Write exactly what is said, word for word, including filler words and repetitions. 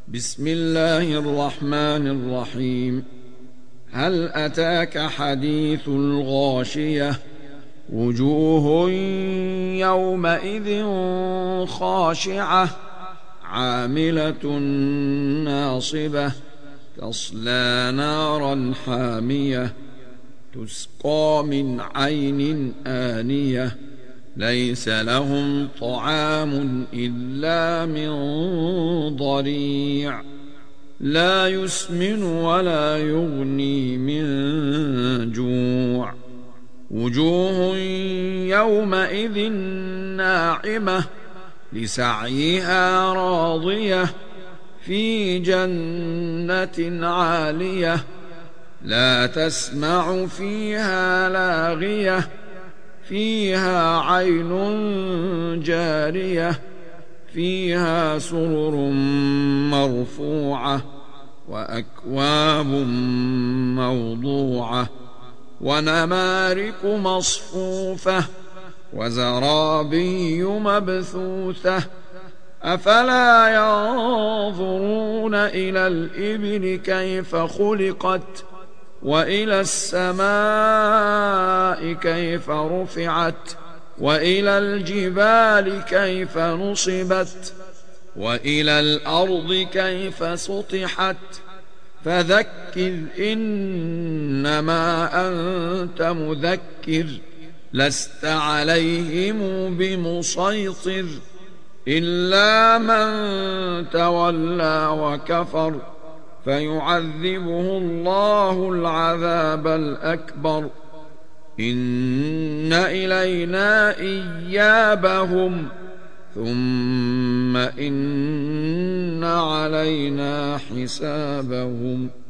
بسم الله الرحمن الرحيم. هل أتاك حديث الغاشية؟ وجوه يومئذ خاشعة عاملة ناصبة تصلى نارا حامية تسقى من عين آنية ليس لهم طعام إلا من ضريع لا يسمن ولا يغني من جوع. وجوه يومئذ ناعمة لسعيها راضية في جنة عالية لا تسمع فيها لاغية فيها عين جارية فيها سرر مرفوعة وأكواب موضوعة ونمارق مصفوفة وزرابي مبثوثة أفلا ينظرون إلى الإبل كيف خلقت وإلى السماء كيف رفعت وإلى الجبال كيف نصبت وإلى الأرض كيف سطحت فذكر إنما أنت مذكر لست عليهم بمسيطر إلا من تولى وكفر فيعذبه الله العذاب الأكبر إن إلينا إيابهم ثم إن علينا حسابهم.